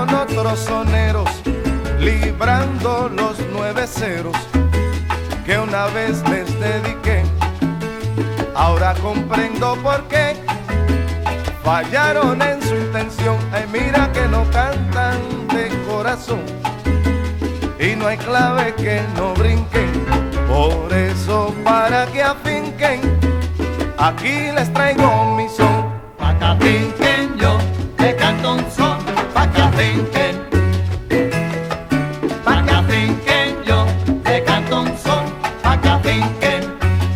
Faltaron otros soneros librando los 9 ceros que una vez les dediqué. Ahora comprendo por qué fallaron en su intención. Ay, mira que no cantan de corazón y no hay clave que no brinquen. Por eso, para que afinquen, aquí les traigo mi son. Pa' que afinquen, yo te canto un son. Pa' que afinquen, pa' que afinquen, yo te canto un son. Pa' que afinquen.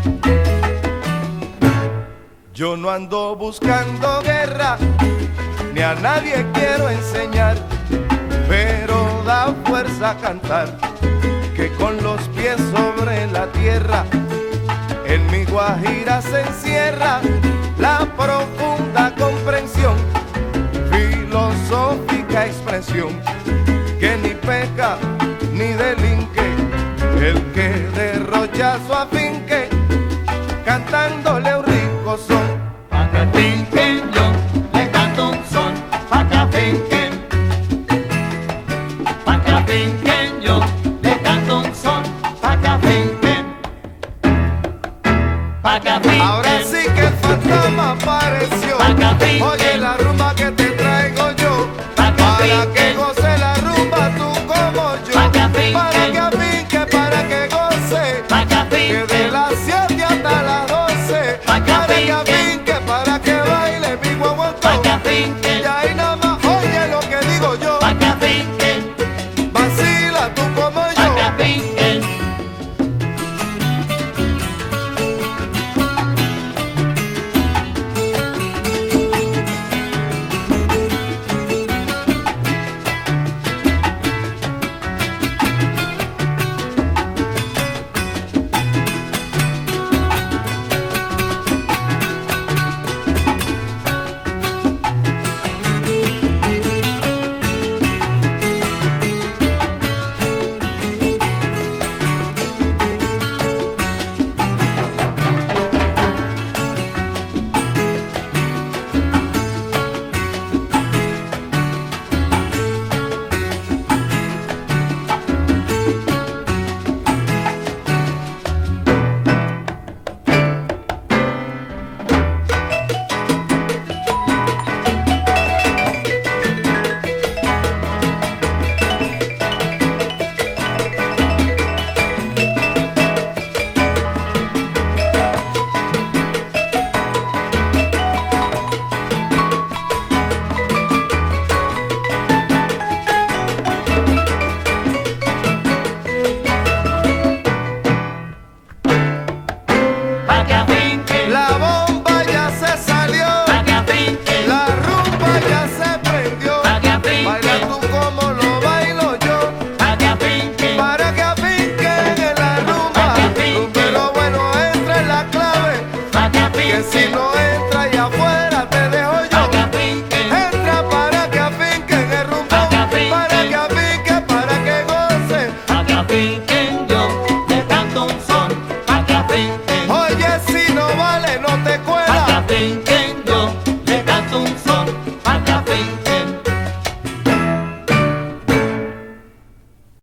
Yo no ando buscando guerra, ni a nadie quiero enseñar, pero da fuerza cantar, que con los pies sobre la tierra, en mi guajira se encierra la profunda comprensión, filosófica expresión, que ni peca ni delinque, el que derrocha su afinque, cantándole un rico son. Pa' que afinquen, yo le canto un son. Pa' que afinquen, pa' que afinquen.